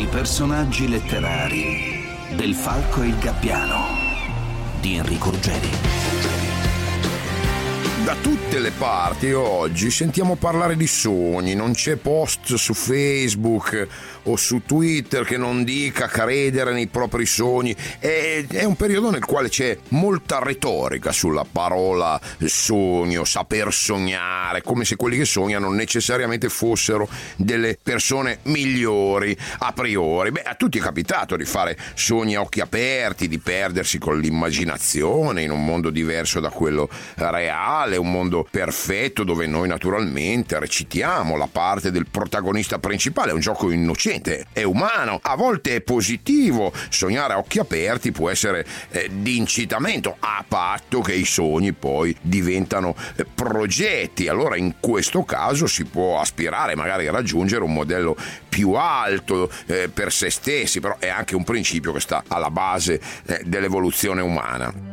personaggi letterari del Falco e il Gabbiano di Enrico Ruggeri. Da tutte le parti oggi sentiamo parlare di sogni, non c'è post su Facebook o su Twitter che non dica credere nei propri sogni. È un periodo nel quale c'è molta retorica sulla parola sogno, saper sognare, come se quelli che sognano necessariamente fossero delle persone migliori a priori. A tutti è capitato di fare sogni a occhi aperti, di perdersi con l'immaginazione in un mondo diverso da quello reale, un mondo perfetto dove noi naturalmente recitiamo la parte del protagonista principale. È un gioco innocente, è umano, a volte è positivo. Sognare a occhi aperti può essere di incitamento, a patto che i sogni poi diventano progetti. Allora in questo caso si può aspirare magari a raggiungere un modello più alto per se stessi, però è anche un principio che sta alla base dell'evoluzione umana.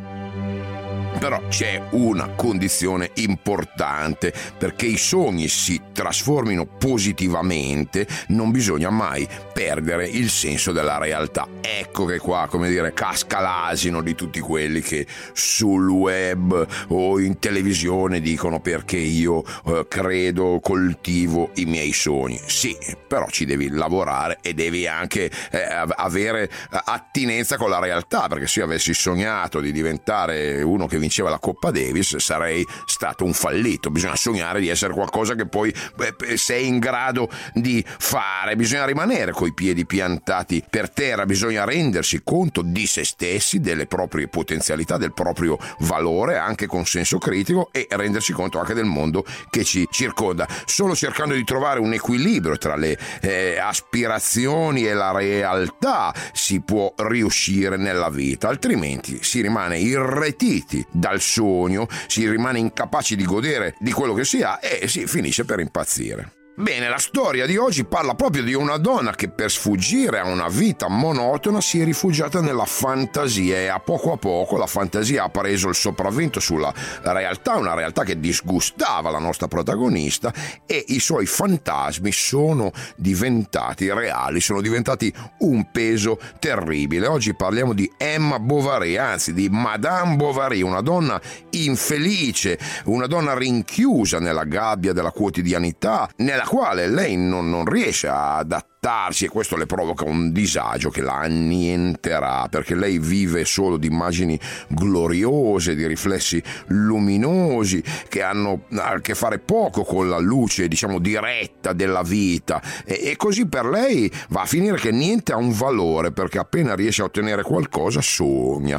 Però c'è una condizione importante: perché i sogni si trasformino positivamente non bisogna mai perdere il senso della realtà. Ecco che qua, come dire, casca l'asino di tutti quelli che sul web o in televisione dicono perché io credo, coltivo i miei sogni. Sì, però ci devi lavorare e devi anche avere attinenza con la realtà, perché se io avessi sognato di diventare uno che vinceva la Coppa Davis sarei stato un fallito. Bisogna sognare di essere qualcosa che poi sei in grado di fare. Bisogna rimanere coi piedi piantati per terra, bisogna rendersi conto di se stessi, delle proprie potenzialità, del proprio valore, anche con senso critico, e rendersi conto anche del mondo che ci circonda. Solo cercando di trovare un equilibrio tra le aspirazioni e la realtà si può riuscire nella vita, altrimenti si rimane irretiti dal sogno, si rimane incapaci di godere di quello che si ha e si finisce per impazzire. Bene, la storia di oggi parla proprio di una donna che per sfuggire a una vita monotona si è rifugiata nella fantasia, e a poco la fantasia ha preso il sopravvento sulla realtà, una realtà che disgustava la nostra protagonista, e i suoi fantasmi sono diventati reali, sono diventati un peso terribile. Oggi parliamo di Emma Bovary, anzi di Madame Bovary, una donna infelice, una donna rinchiusa nella gabbia della quotidianità, nella quale lei non riesce ad adattarsi, e questo le provoca un disagio che la annienterà, perché lei vive solo di immagini gloriose, di riflessi luminosi che hanno a che fare poco con la luce, diciamo, diretta della vita, e così per lei va a finire che niente ha un valore, perché appena riesce a ottenere qualcosa sogna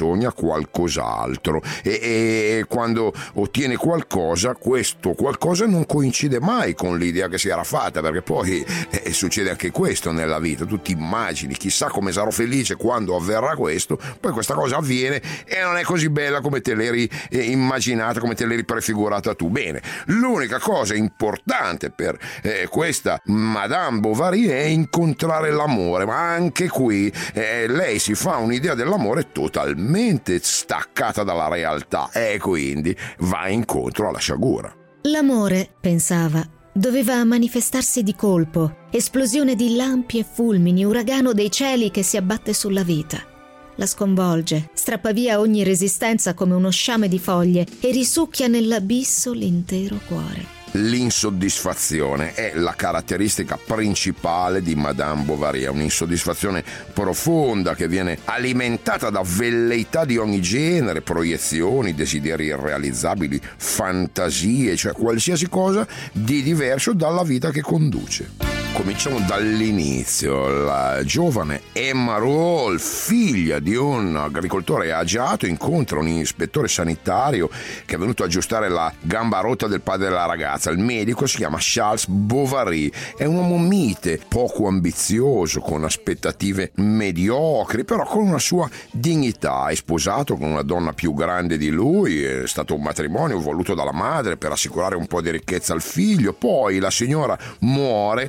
qualcos'altro, e quando ottiene qualcosa, questo qualcosa non coincide mai con l'idea che si era fatta, perché poi succede anche questo nella vita. Tu ti immagini, chissà come sarò felice quando avverrà questo, poi questa cosa avviene e non è così bella come te l'eri immaginata, come te l'eri prefigurata tu. Bene, l'unica cosa importante per questa Madame Bovary è incontrare l'amore, ma anche qui lei si fa un'idea dell'amore totalmente staccata dalla realtà, e quindi va incontro alla sciagura. L'amore, pensava, doveva manifestarsi di colpo, esplosione di lampi e fulmini, uragano dei cieli che si abbatte sulla vita. La sconvolge, strappa via ogni resistenza come uno sciame di foglie e risucchia nell'abisso l'intero cuore. L'insoddisfazione è la caratteristica principale di Madame Bovary, è un'insoddisfazione profonda che viene alimentata da velleità di ogni genere, proiezioni, desideri irrealizzabili, fantasie, cioè qualsiasi cosa di diverso dalla vita che conduce. Cominciamo dall'inizio. La giovane Emma Rawle, figlia di un agricoltore agiato, incontra un ispettore sanitario che è venuto a aggiustare la gamba rotta del padre della ragazza. Il medico si chiama Charles Bovary, è un uomo mite, poco ambizioso, con aspettative mediocri, però con una sua dignità. È sposato con una donna più grande di lui, è stato un matrimonio voluto dalla madre per assicurare un po' di ricchezza al figlio. Poi la signora muore e si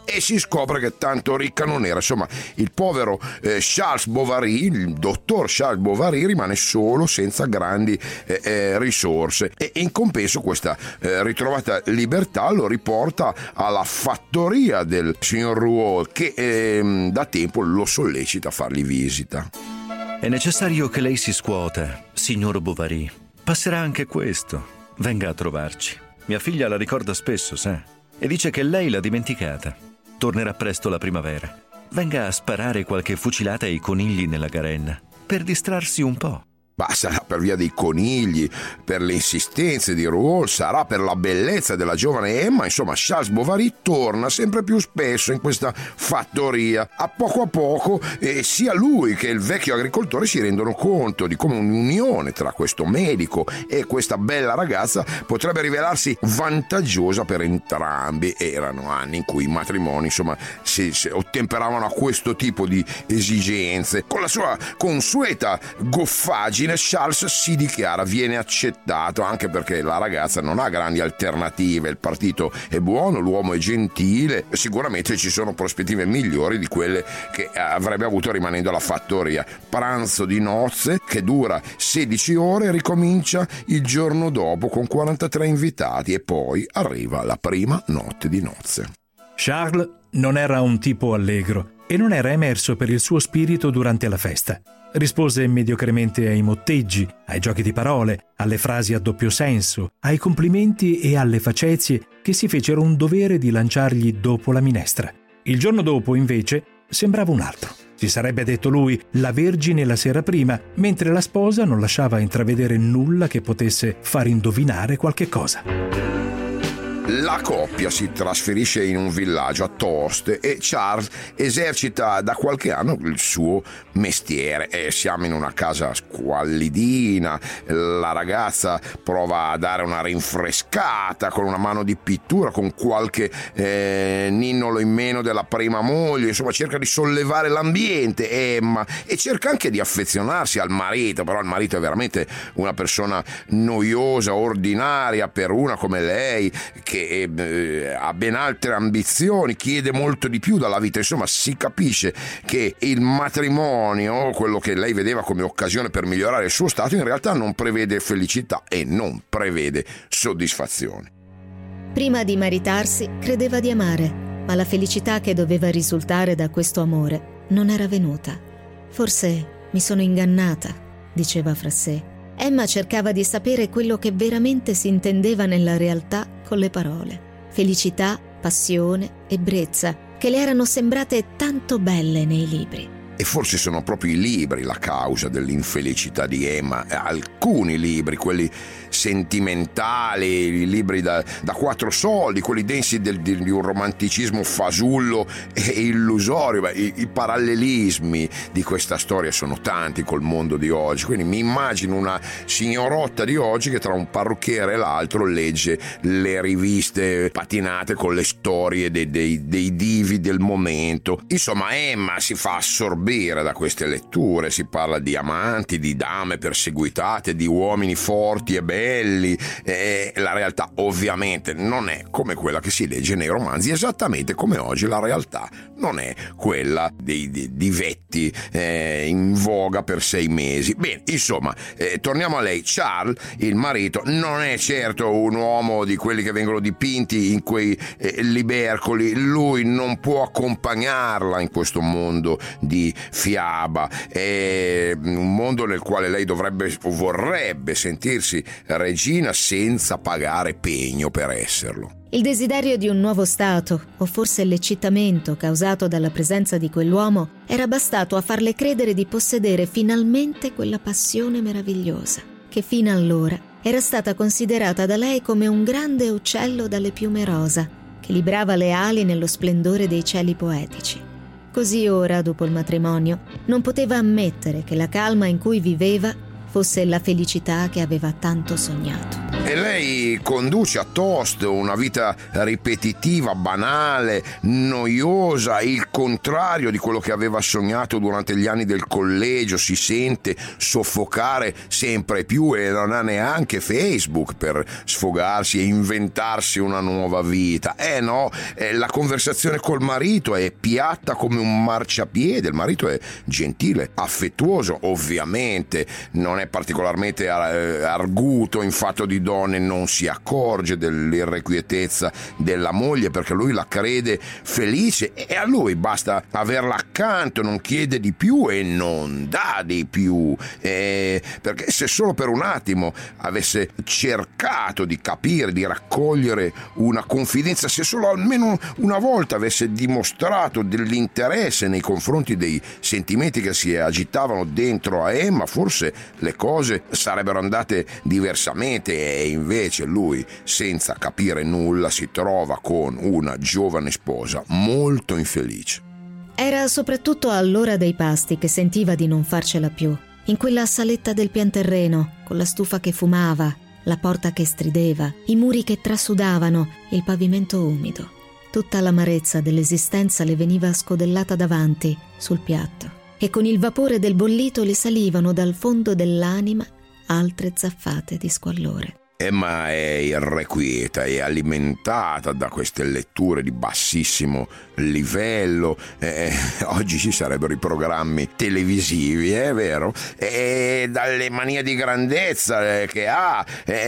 scopre che tanto ricca non era. Insomma, il povero Charles Bovary, il dottor Charles Bovary, rimane solo, senza grandi risorse, e in compenso questa ritrovata libertà lo riporta alla fattoria del signor Rouault, che da tempo lo sollecita a fargli visita. È necessario che lei si scuota, signor Bovary. Passerà anche questo. Venga a trovarci. Mia figlia la ricorda spesso, sa? E dice che lei l'ha dimenticata. Tornerà presto la primavera. Venga a sparare qualche fucilata ai conigli nella Garenna, per distrarsi un po'. Ma sarà per via dei conigli, per le insistenze di Rouault, sarà per la bellezza della giovane Emma. Insomma, Charles Bovary torna sempre più spesso in questa fattoria. A poco, sia lui che il vecchio agricoltore si rendono conto di come un'unione tra questo medico e questa bella ragazza potrebbe rivelarsi vantaggiosa per entrambi. Erano anni in cui i matrimoni, insomma, si ottemperavano a questo tipo di esigenze. Con la sua consueta goffaggine, Charles si dichiara, viene accettato, anche perché la ragazza non ha grandi alternative, il partito è buono, l'uomo è gentile, sicuramente ci sono prospettive migliori di quelle che avrebbe avuto rimanendo alla fattoria. Pranzo di nozze che dura 16 ore, ricomincia il giorno dopo con 43 invitati, e poi arriva la prima notte di nozze. Charles non era un tipo allegro e non era emerso per il suo spirito durante la festa. Rispose mediocremente ai motteggi, ai giochi di parole, alle frasi a doppio senso, ai complimenti e alle facezie che si fecero un dovere di lanciargli dopo la minestra. Il giorno dopo, invece, sembrava un altro. Si sarebbe detto lui la Vergine la sera prima, mentre la sposa non lasciava intravedere nulla che potesse far indovinare qualche cosa. La coppia si trasferisce in un villaggio a Tost e Charles esercita da qualche anno il suo mestiere. Siamo in una casa squallidina, la ragazza prova a dare una rinfrescata con una mano di pittura, con qualche ninnolo in meno della prima moglie. Insomma, cerca di sollevare l'ambiente Emma, e cerca anche di affezionarsi al marito, però il marito è veramente una persona noiosa, ordinaria per una come lei, che ha ben altre ambizioni, chiede molto di più dalla vita. Insomma, si capisce che il matrimonio, quello che lei vedeva come occasione per migliorare il suo stato, in realtà non prevede felicità e non prevede soddisfazione. Prima di maritarsi credeva di amare, ma la felicità che doveva risultare da questo amore non era venuta. Forse mi sono ingannata, diceva fra sé. Emma cercava di sapere quello che veramente si intendeva nella realtà con le parole. Felicità, passione, ebbrezza, che le erano sembrate tanto belle nei libri. E forse sono proprio i libri la causa dell'infelicità di Emma. Alcuni libri, quelli sentimentali, i libri da 4 soldi, quelli densi di un romanticismo fasullo e illusorio. I parallelismi di questa storia sono tanti col mondo di oggi, quindi mi immagino una signorotta di oggi che tra un parrucchiere e l'altro legge le riviste patinate con le storie dei divi del momento. Insomma, Emma si fa assorbire da queste letture, si parla di amanti, di dame perseguitate, di uomini forti e belli, e la realtà ovviamente non è come quella che si legge nei romanzi, esattamente come oggi la realtà non è quella di vetti in voga per 6 mesi. Bene, insomma, torniamo a lei. Charles, il marito, non è certo un uomo di quelli che vengono dipinti in quei libercoli. Lui non può accompagnarla in questo mondo di fiaba, è un mondo nel quale lei vorrebbe sentirsi regina senza pagare pegno per esserlo. Il desiderio di un nuovo stato, o forse l'eccitamento causato dalla presenza di quell'uomo, era bastato a farle credere di possedere finalmente quella passione meravigliosa, che fino allora era stata considerata da lei come un grande uccello dalle piume rosa, che librava le ali nello splendore dei cieli poetici. Così ora, dopo il matrimonio, non poteva ammettere che la calma in cui viveva fosse la felicità che aveva tanto sognato. E lei conduce a toast una vita ripetitiva, banale, noiosa, il contrario di quello che aveva sognato durante gli anni del collegio. Si sente soffocare sempre più e non ha neanche Facebook per sfogarsi e inventarsi una nuova vita. La conversazione col marito è piatta come un marciapiede. Il marito è gentile, affettuoso, ovviamente non è particolarmente arguto in fatto di donne, non si accorge dell'irrequietezza della moglie perché lui la crede felice e a lui basta averla accanto, non chiede di più e non dà di più, perché se solo per un attimo avesse cercato di capire, di raccogliere una confidenza, se solo almeno una volta avesse dimostrato dell'interesse nei confronti dei sentimenti che si agitavano dentro a Emma, forse le cose sarebbero andate diversamente. E invece lui, senza capire nulla, si trova con una giovane sposa molto infelice. Era soprattutto all'ora dei pasti che sentiva di non farcela più, in quella saletta del pianterreno, con la stufa che fumava, la porta che strideva, i muri che trasudavano, il pavimento umido. Tutta l'amarezza dell'esistenza le veniva scodellata davanti, sul piatto, e con il vapore del bollito le salivano dal fondo dell'anima altre zaffate di squallore. Emma è irrequieta e alimentata da queste letture di bassissimo livello. Oggi ci sarebbero i programmi televisivi, è vero? E dalle manie di grandezza che ha.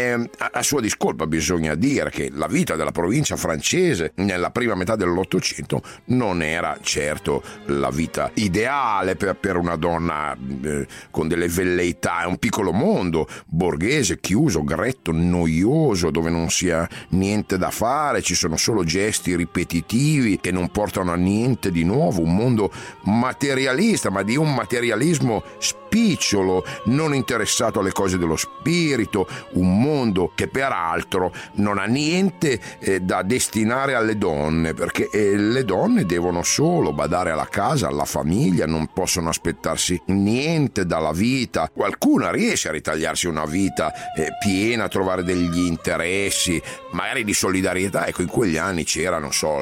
A sua discolpa bisogna dire che la vita della provincia francese nella prima metà dell'Ottocento non era certo la vita ideale per una donna con delle velleità. È un piccolo mondo borghese, chiuso, gretto, noioso, dove non si ha niente da fare, ci sono solo gesti ripetitivi che non portano a niente di nuovo, un mondo materialista, ma di un materialismo spicciolo, non interessato alle cose dello spirito, un mondo che peraltro non ha niente da destinare alle donne, perché le donne devono solo badare alla casa, alla famiglia, non possono aspettarsi niente dalla vita. Qualcuna riesce a ritagliarsi una vita piena, a trovare degli interessi, magari di solidarietà. Ecco, in quegli anni c'era, non so,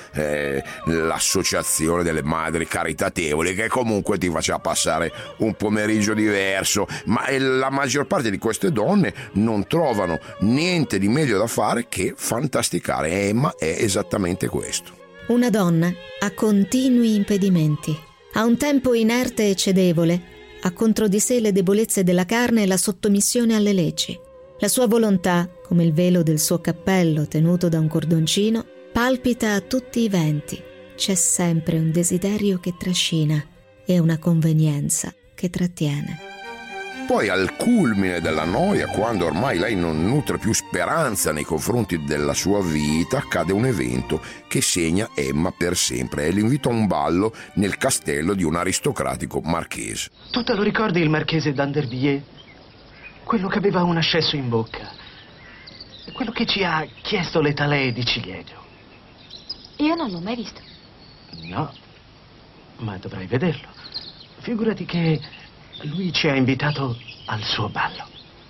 l'associazione delle madri caritatevoli che comunque ti faceva passare un pomeriggio diverso, ma la maggior parte di queste donne non trovano niente di meglio da fare che fantasticare. Emma è esattamente questo. Una donna ha continui impedimenti, ha un tempo inerte e cedevole, ha contro di sé le debolezze della carne e la sottomissione alle leggi. La sua volontà, come il velo del suo cappello tenuto da un cordoncino, palpita a tutti i venti. C'è sempre un desiderio che trascina e una convenienza che trattiene. Poi al culmine della noia, quando ormai lei non nutre più speranza nei confronti della sua vita, accade un evento che segna Emma per sempre. È l'invito a un ballo nel castello di un aristocratico marchese. Tu te lo ricordi il marchese d'Andervilliers? Quello che aveva un ascesso in bocca. Quello che ci ha chiesto le talee di ciliegio. Io non l'ho mai visto. No, ma dovrai vederlo. Figurati che lui ci ha invitato al suo ballo.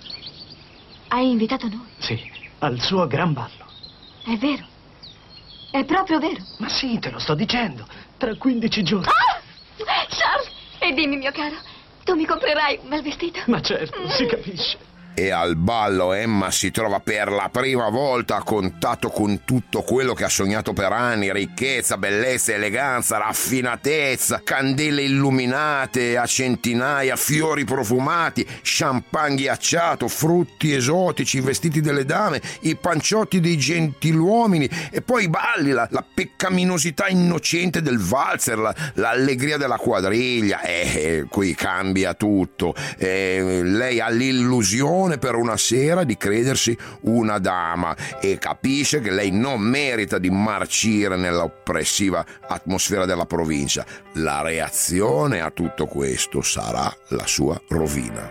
Hai invitato noi? Sì, al suo gran ballo. È vero. È proprio vero. Ma sì, te lo sto dicendo. Tra 15 giorni. Ah! Charles! E dimmi, mio caro, tu mi comprerai un bel vestito? Ma certo, si capisce. E al ballo Emma si trova per la prima volta a contatto con tutto quello che ha sognato per anni: ricchezza, bellezza, eleganza, raffinatezza, candele illuminate a centinaia, fiori profumati, champagne ghiacciato, frutti esotici, vestiti delle dame, i panciotti dei gentiluomini e poi i balli, la peccaminosità innocente del valzer, l'allegria della quadriglia. Qui cambia tutto. Lei ha l'illusione per una sera di credersi una dama e capisce che lei non merita di marcire nell'oppressiva atmosfera della provincia. La reazione a tutto questo sarà la sua rovina.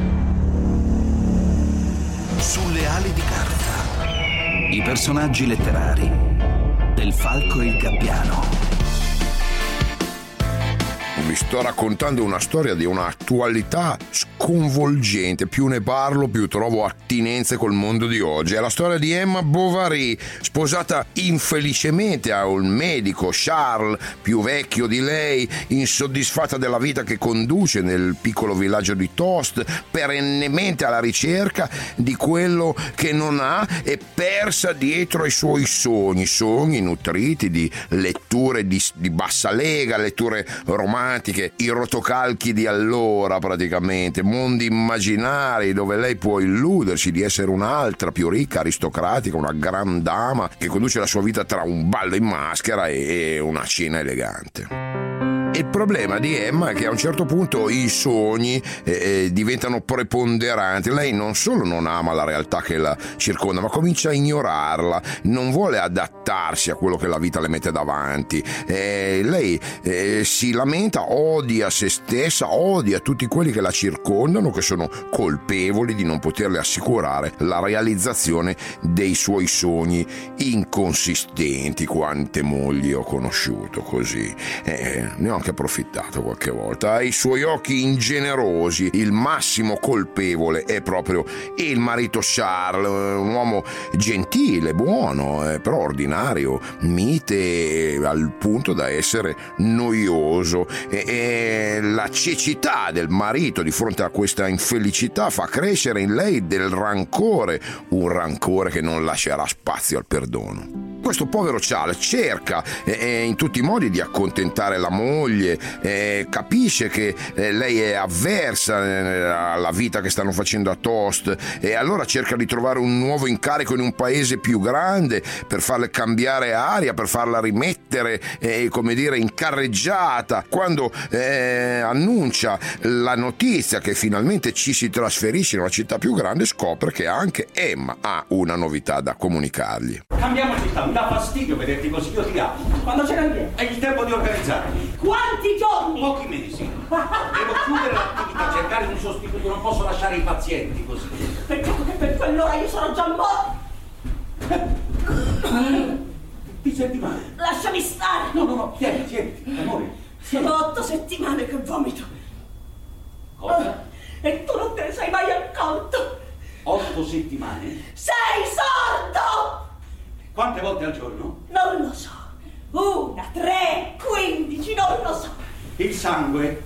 Sulle ali di carta. I personaggi letterari del Falco e il Gabbiano. Vi sto raccontando una storia di un'attualità sconvolgente. Più ne parlo, più trovo attinenze col mondo di oggi. È la storia di Emma Bovary, sposata infelicemente a un medico, Charles, più vecchio di lei, insoddisfatta della vita che conduce nel piccolo villaggio di Tost, perennemente alla ricerca di quello che non ha e persa dietro ai suoi sogni nutriti di letture di bassa lega, letture romantiche, i rotocalchi di allora praticamente, mondi immaginari dove lei può illudersi di essere un'altra più ricca, aristocratica, una gran dama che conduce la sua vita tra un ballo in maschera e una cena elegante. Il problema di Emma è che a un certo punto i sogni diventano preponderanti. Lei non solo non ama la realtà che la circonda, ma comincia a ignorarla, non vuole adattarsi a quello che la vita le mette davanti. Lei si lamenta, odia se stessa, odia tutti quelli che la circondano, che sono colpevoli di non poterle assicurare la realizzazione dei suoi sogni inconsistenti. Quante mogli ho conosciuto così, ne ho anche approfittato qualche volta. Ai suoi occhi ingenerosi il massimo colpevole è proprio il marito Charles, un uomo gentile, buono, però ordinario, mite al punto da essere noioso, e la cecità del marito di fronte a questa infelicità fa crescere in lei del rancore, un rancore che non lascerà spazio al perdono. Questo povero Charles cerca in tutti i modi di accontentare la moglie, capisce che lei è avversa alla vita che stanno facendo a Tost, e allora cerca di trovare un nuovo incarico in un paese più grande per farle cambiare aria, per farla rimettere in carreggiata. Quando annuncia la notizia che finalmente ci si trasferisce in una città più grande, scopre che anche Emma ha una novità da comunicargli. Cambiamo città, mi dà fastidio vederti così, io ti amo. Quando ce l'hai? È il tempo di organizzarmi. Quanti giorni? Pochi mesi. Devo chiudere l'attività, cercare un sostituto, non posso lasciare i pazienti così. Peccato che per quell'ora io sono già morto. Ti senti male? Lasciami stare. No, tieni, amore. Sono 8 settimane che vomito. Cosa? E tu non te ne sei mai accorto. 8 settimane? Sei sordo! Quante volte al giorno? Non lo so. 1, 3, 15, non lo so. Il sangue?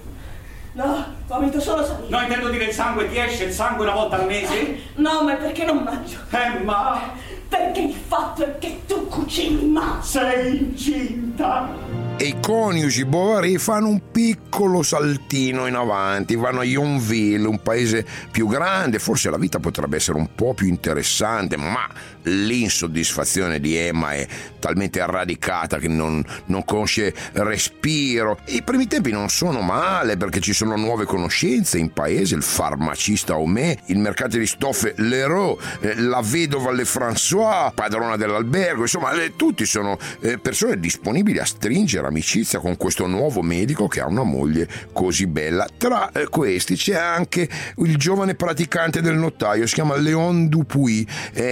No, vomito solo saliva. No, intendo dire il sangue, ti esce il sangue una volta al mese? No, ma perché non mangio? Ma... Perché il fatto è che tu cucini male. Sei incinta? E i coniugi Bovary fanno un piccolo saltino in avanti, vanno a Yonville, un paese più grande, forse la vita potrebbe essere un po' più interessante, ma l'insoddisfazione di Emma è talmente radicata che non conosce respiro. I primi tempi non sono male perché ci sono nuove conoscenze in paese, il farmacista Homais, il mercante di stoffe Leroux, la vedova Lefrançois, padrona dell'albergo, insomma tutti sono persone disponibili a stringere amicizia con questo nuovo medico che ha una moglie così bella. Tra questi c'è anche il giovane praticante del notaio, si chiama Léon Dupuy.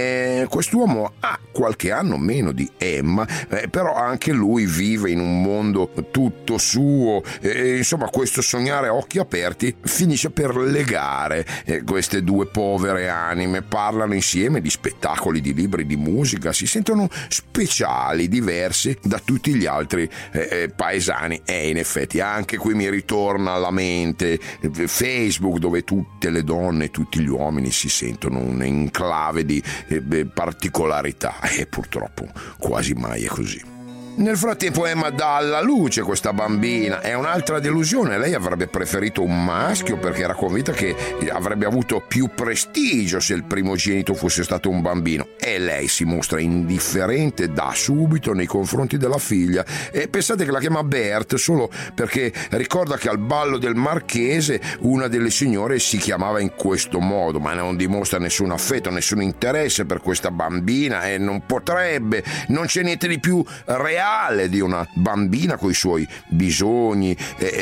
Quest'uomo ha qualche anno meno di Emma, però anche lui vive in un mondo tutto suo, insomma questo sognare a occhi aperti finisce per legare queste due povere anime. Parlano insieme di spettacoli, di libri, di musica, si sentono speciali, diversi da tutti gli altri paesani. E in effetti anche qui mi ritorna alla mente Facebook, dove tutte le donne e tutti gli uomini si sentono un enclave di particolarità, e purtroppo quasi mai è così. Nel frattempo Emma dà alla luce questa bambina, è un'altra delusione. Lei avrebbe preferito un maschio perché era convinta che avrebbe avuto più prestigio se il primogenito fosse stato un bambino, e lei si mostra indifferente da subito nei confronti della figlia. E pensate che la chiama Berthe solo perché ricorda che al ballo del marchese una delle signore si chiamava in questo modo, ma non dimostra nessun affetto, nessun interesse per questa bambina, e non potrebbe, non c'è niente di più reale di una bambina coi suoi bisogni,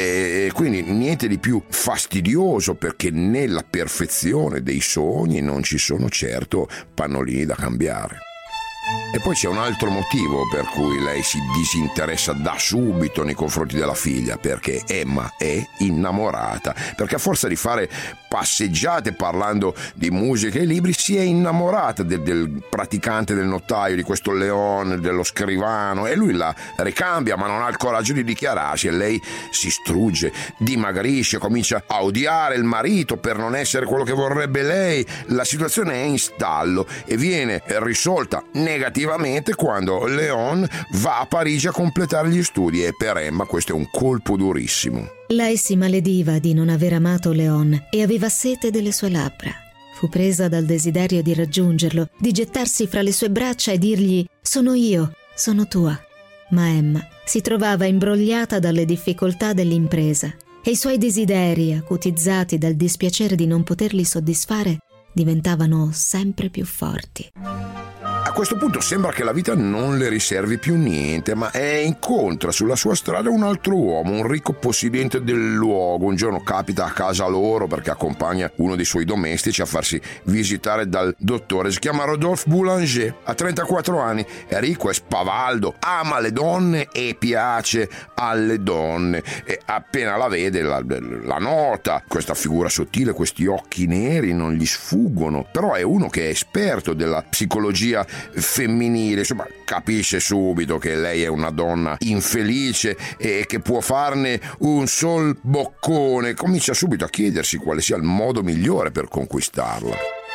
e quindi niente di più fastidioso, perché nella perfezione dei sogni non ci sono certo pannolini da cambiare. E poi c'è un altro motivo per cui lei si disinteressa da subito nei confronti della figlia, perché Emma è innamorata, perché a forza di fare passeggiate parlando di musica e libri si è innamorata del praticante del notaio, di questo Leon, dello scrivano, e lui la ricambia ma non ha il coraggio di dichiararsi, e lei si strugge, dimagrisce, comincia a odiare il marito per non essere quello che vorrebbe lei. La situazione è in stallo e viene risolta negativamente quando Leon va a Parigi a completare gli studi, e per Emma questo è un colpo durissimo. Lei si malediva di non aver amato Leon e aveva sete delle sue labbra. Fu presa dal desiderio di raggiungerlo, di gettarsi fra le sue braccia e dirgli: «Sono io, sono tua». Ma Emma si trovava imbrogliata dalle difficoltà dell'impresa e i suoi desideri, acutizzati dal dispiacere di non poterli soddisfare, diventavano sempre più forti. A questo punto sembra che la vita non le riservi più niente, ma incontra sulla sua strada un altro uomo, un ricco possidente del luogo. Un giorno capita a casa loro perché accompagna uno dei suoi domestici a farsi visitare dal dottore. Si chiama Rodolphe Boulanger, ha 34 anni, è ricco, è spavaldo, ama le donne e piace alle donne. E appena la vede la nota, questa figura sottile, questi occhi neri non gli sfuggono, però è uno che è esperto della psicologia femminile, insomma capisce subito che lei è una donna infelice e che può farne un sol boccone. Comincia subito a chiedersi quale sia il modo migliore per conquistarla.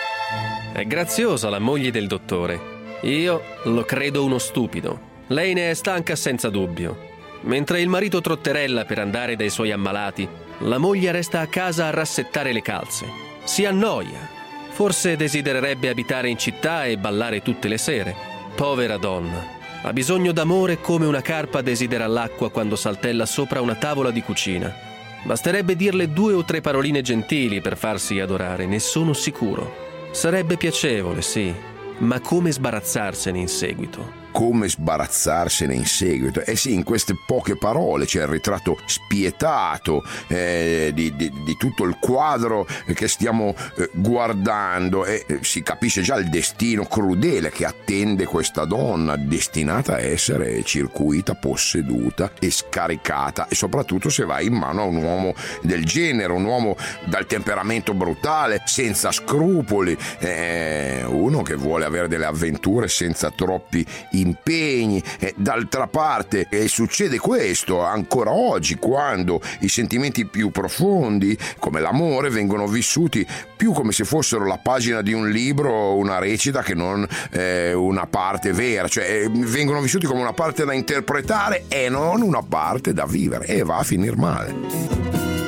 È graziosa la moglie del dottore. Io lo credo uno stupido. Lei ne è stanca senza dubbio. Mentre il marito trotterella per andare dai suoi ammalati, la moglie resta a casa a rassettare le calze. Si annoia. Forse desidererebbe abitare in città e ballare tutte le sere. Povera donna. Ha bisogno d'amore come una carpa desidera l'acqua quando saltella sopra una tavola di cucina. Basterebbe dirle 2 o 3 paroline gentili per farsi adorare, ne sono sicuro. Sarebbe piacevole, sì, ma come sbarazzarsene in seguito? Come sbarazzarsene in seguito? Sì, in queste poche parole c'è il ritratto spietato di tutto il quadro che stiamo guardando, e si capisce già il destino crudele che attende questa donna, destinata a essere circuita, posseduta e scaricata, e soprattutto se va in mano a un uomo del genere, un uomo dal temperamento brutale, senza scrupoli, uno che vuole avere delle avventure senza troppi impegni. D'altra parte succede questo ancora oggi, quando i sentimenti più profondi come l'amore vengono vissuti più come se fossero la pagina di un libro o una recita che non una parte vera, cioè vengono vissuti come una parte da interpretare e non una parte da vivere, e va a finir male.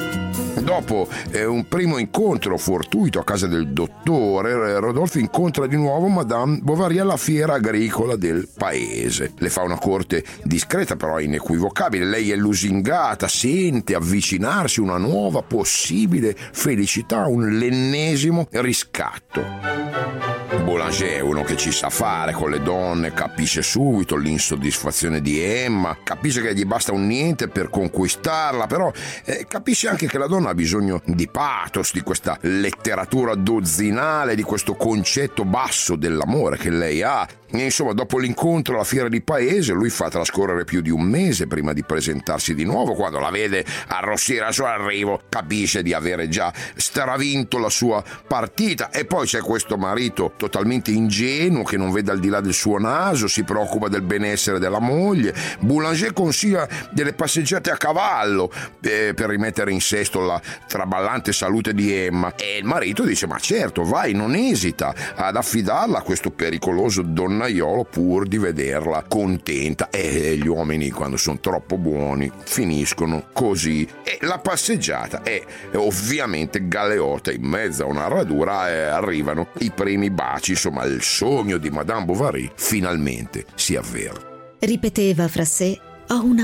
Dopo un primo incontro fortuito a casa del dottore, Rodolphe incontra di nuovo Madame Bovary alla fiera agricola del paese. Le fa una corte discreta però inequivocabile. Lei è lusingata, sente avvicinarsi una nuova possibile felicità, l'ennesimo riscatto. Boulanger è uno che ci sa fare con le donne, capisce subito l'insoddisfazione di Emma, capisce che gli basta un niente per conquistarla, però capisce anche che la donna ha bisogno di pathos, di questa letteratura dozzinale, di questo concetto basso dell'amore che lei ha. E insomma, dopo l'incontro alla fiera di paese, lui fa trascorrere più di un mese prima di presentarsi di nuovo. Quando la vede arrossire al suo arrivo, capisce di avere già stravinto la sua partita. E poi c'è questo marito totalmente ingenuo che non vede al di là del suo naso, si preoccupa del benessere della moglie. Boulanger consiglia delle passeggiate a cavallo per rimettere in sesto la traballante salute di Emma, e il marito dice: ma certo, vai, non esita ad affidarla a questo pericoloso donnaiolo pur di vederla contenta. E gli uomini, quando sono troppo buoni, finiscono così. E la passeggiata è ovviamente galeota. In mezzo a una radura arrivano i primi baci. Insomma, il sogno di Madame Bovary finalmente si avvera. Ripeteva fra sé: ho un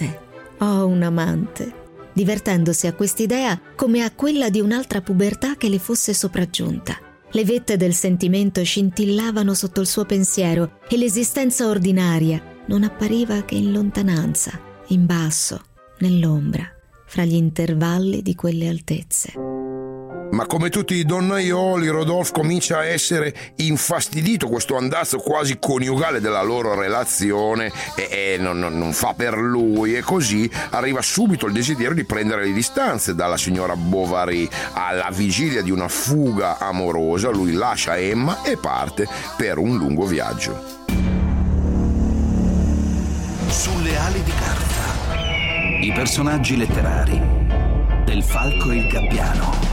amante, divertendosi a quest'idea come a quella di un'altra pubertà che le fosse sopraggiunta. Le vette del sentimento scintillavano sotto il suo pensiero e l'esistenza ordinaria non appariva che in lontananza, in basso, nell'ombra, fra gli intervalli di quelle altezze. Ma come tutti i donnaioli, Rodolphe comincia a essere infastidito, questo andazzo quasi coniugale della loro relazione non fa per lui, e così arriva subito il desiderio di prendere le distanze dalla signora Bovary. Alla vigilia di una fuga amorosa lui lascia Emma e parte per un lungo viaggio. Sulle ali di carta. I personaggi letterari del Falco e il Gabbiano.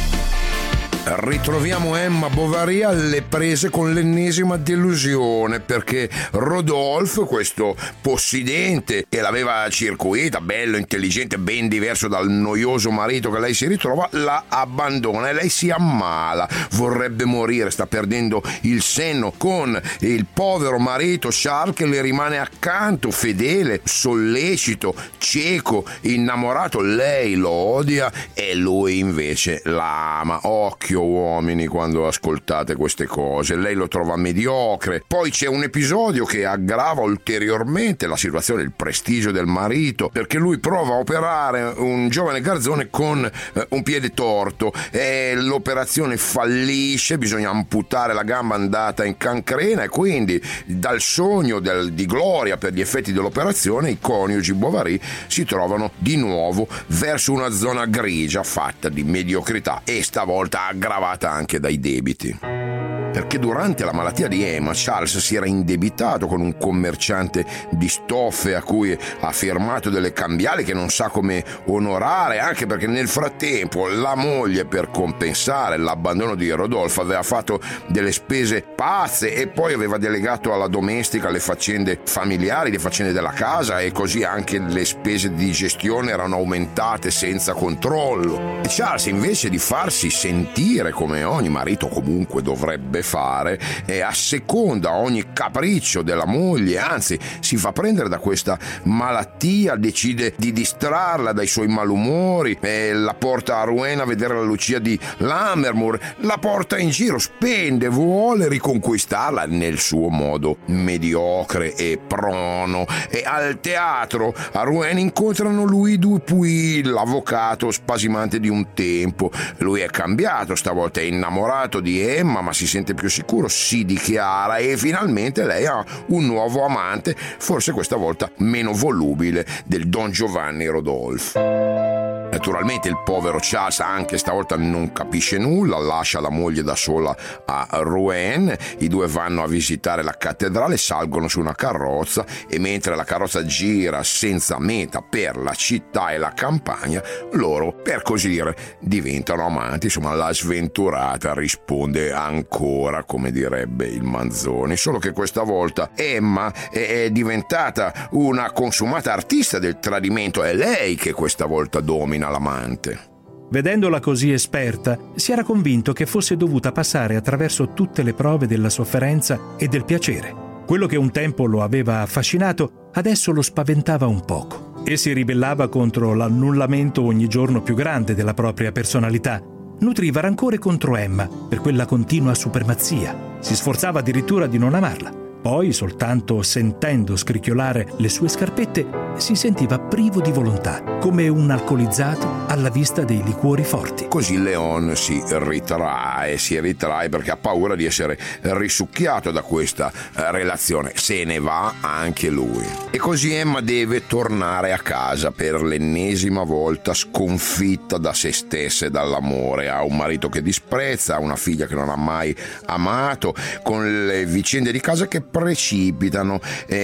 Ritroviamo Emma Bovary alle prese con l'ennesima delusione, perché Rodolphe, questo possidente che l'aveva circuita, bello, intelligente, ben diverso dal noioso marito che lei si ritrova, la abbandona e lei si ammala, vorrebbe morire, sta perdendo il senno, con il povero marito Charles che le rimane accanto, fedele, sollecito, cieco, innamorato. Lei lo odia e lui invece la ama. Occhio uomini quando ascoltate queste cose, lei lo trova mediocre. Poi c'è un episodio che aggrava ulteriormente la situazione, il prestigio del marito, perché lui prova a operare un giovane garzone con un piede torto e l'operazione fallisce, bisogna amputare la gamba andata in cancrena, e quindi dal sogno di gloria per gli effetti dell'operazione i coniugi Bovary si trovano di nuovo verso una zona grigia fatta di mediocrità, e stavolta aggravata anche dai debiti. Perché durante la malattia di Emma, Charles si era indebitato con un commerciante di stoffe a cui ha firmato delle cambiali che non sa come onorare, anche perché nel frattempo la moglie, per compensare l'abbandono di Rodolphe, aveva fatto delle spese pazze e poi aveva delegato alla domestica le faccende familiari, le faccende della casa, e così anche le spese di gestione erano aumentate senza controllo. E Charles, invece di farsi sentire come ogni marito comunque dovrebbe fare, e asseconda ogni capriccio della moglie, anzi si fa prendere da questa malattia, decide di distrarla dai suoi malumori e la porta a Rouen a vedere la Lucia di Lammermoor, la porta in giro, spende, vuole riconquistarla nel suo modo mediocre e prono. E al teatro a Rouen incontrano Louis Dupuis, l'avvocato spasimante di un tempo. Lui è cambiato, stavolta è innamorato di Emma, ma si sente più sicuro, si dichiara, e finalmente lei ha un nuovo amante, forse questa volta meno volubile del Don Giovanni Rodolphe. Naturalmente il povero Charles anche stavolta non capisce nulla, lascia la moglie da sola a Rouen, i due vanno a visitare la cattedrale, salgono su una carrozza, e mentre la carrozza gira senza meta per la città e la campagna, loro, per così dire, diventano amanti. Insomma, la sventurata risponde ancora, come direbbe il Manzoni, solo che questa volta Emma è diventata una consumata artista del tradimento, è lei che questa volta domina l'amante. Vedendola così esperta, si era convinto che fosse dovuta passare attraverso tutte le prove della sofferenza e del piacere. Quello che un tempo lo aveva affascinato adesso lo spaventava un poco, e si ribellava contro l'annullamento ogni giorno più grande della propria personalità. Nutriva rancore contro Emma per quella continua supremazia. Si sforzava addirittura di non amarla. Poi, soltanto sentendo scricchiolare le sue scarpette, si sentiva privo di volontà, come un alcolizzato alla vista dei liquori forti. Così Léon si ritrae perché ha paura di essere risucchiato da questa relazione. Se ne va anche lui. E così Emma deve tornare a casa per l'ennesima volta, sconfitta da se stessa e dall'amore. Ha un marito che disprezza, ha una figlia che non ha mai amato, con le vicende di casa che precipitano,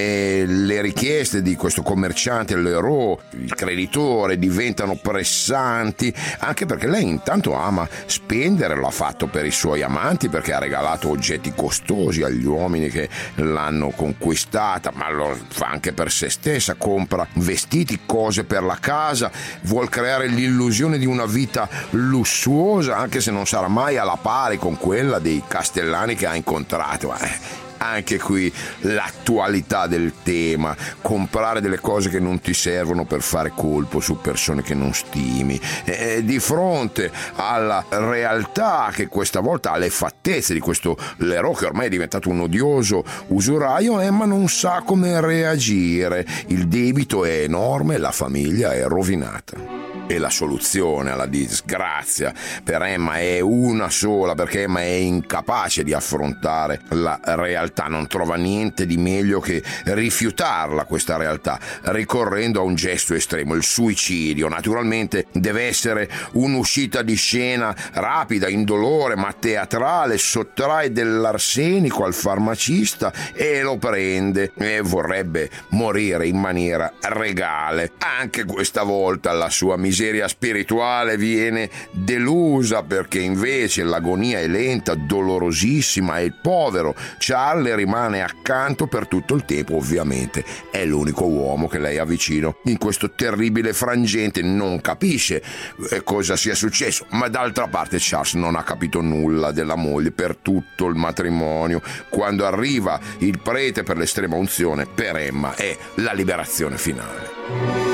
le richieste di questo commerciante Leroux, il creditore, diventano pressanti, anche perché lei intanto ama spendere, lo ha fatto per i suoi amanti perché ha regalato oggetti costosi agli uomini che l'hanno conquistata, ma lo fa anche per se stessa, compra vestiti, cose per la casa, vuol creare l'illusione di una vita lussuosa, anche se non sarà mai alla pari con quella dei castellani che ha incontrato. Anche qui l'attualità del tema, comprare delle cose che non ti servono per fare colpo su persone che non stimi, di fronte alla realtà che questa volta ha le fattezze di questo Leroux che ormai è diventato un odioso usuraio. Emma non sa come reagire, il debito è enorme, la famiglia è rovinata. E la soluzione alla disgrazia per Emma è una sola, perché Emma è incapace di affrontare la realtà, non trova niente di meglio che rifiutarla questa realtà, ricorrendo a un gesto estremo, il suicidio. Naturalmente deve essere un'uscita di scena rapida, indolore, ma teatrale. Sottrae dell'arsenico al farmacista e lo prende, e vorrebbe morire in maniera regale. Anche questa volta la sua miseria spirituale viene delusa, perché invece l'agonia è lenta, dolorosissima, e il povero Charlie rimane accanto per tutto il tempo. Ovviamente è l'unico uomo che lei ha vicino in questo terribile frangente, non capisce cosa sia successo, ma d'altra parte Charles non ha capito nulla della moglie per tutto il matrimonio. Quando arriva il prete per l'estrema unzione, per Emma è la liberazione finale.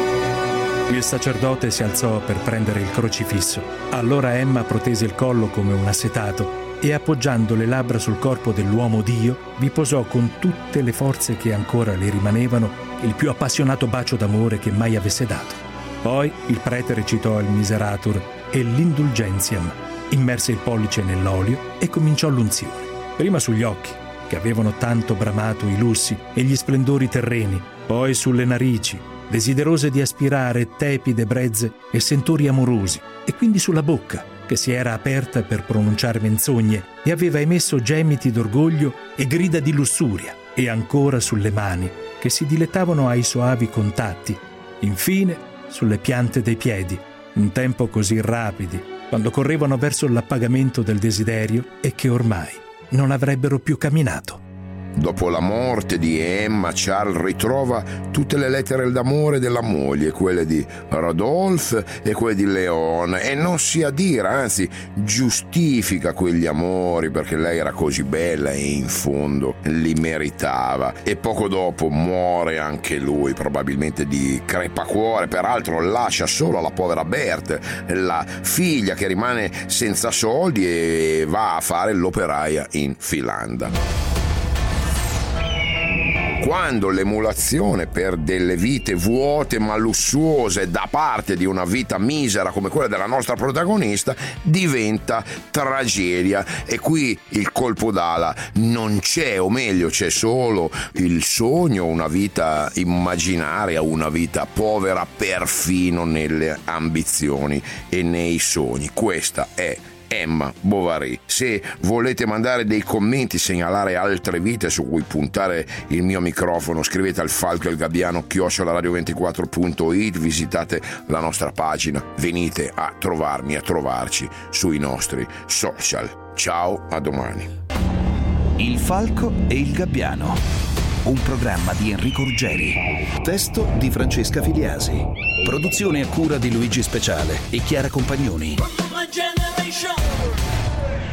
Il sacerdote si alzò per prendere il crocifisso. Allora Emma protese il collo come un assetato e, appoggiando le labbra sul corpo dell'uomo Dio, vi posò con tutte le forze che ancora le rimanevano il più appassionato bacio d'amore che mai avesse dato. Poi il prete recitò il Miserator e l'Indulgentiam, immerse il pollice nell'olio e cominciò l'unzione. Prima sugli occhi, che avevano tanto bramato i lussi e gli splendori terreni, poi sulle narici, desiderose di aspirare tepide brezze e sentori amorosi, e quindi sulla bocca, che si era aperta per pronunciare menzogne e aveva emesso gemiti d'orgoglio e grida di lussuria, e ancora sulle mani, che si dilettavano ai soavi contatti, infine sulle piante dei piedi, in tempo così rapidi, quando correvano verso l'appagamento del desiderio e che ormai non avrebbero più camminato. Dopo la morte di Emma, Charles ritrova tutte le lettere d'amore della moglie, quelle di Rodolphe e quelle di Leone, e non si adira, anzi giustifica quegli amori, perché lei era così bella e in fondo li meritava. E poco dopo muore anche lui, probabilmente di crepacuore. Peraltro lascia solo la povera Berthe, la figlia, che rimane senza soldi e va a fare l'operaia in Finlandia. Quando l'emulazione per delle vite vuote ma lussuose da parte di una vita misera come quella della nostra protagonista diventa tragedia, e qui il colpo d'ala non c'è, o meglio c'è solo il sogno, una vita immaginaria, una vita povera perfino nelle ambizioni e nei sogni. Questa è Emma Bovary. Se volete mandare dei commenti, segnalare altre vite su cui puntare il mio microfono, scrivete al falcoilgabbiano@radio24.it, visitate la nostra pagina, venite a trovarmi, a trovarci sui nostri social. Ciao, a domani. Il Falco e il Gabbiano, un programma di Enrico Ruggeri, testo di Francesca Filiasi, produzione a cura di Luigi Speciale e Chiara Compagnoni. My generation.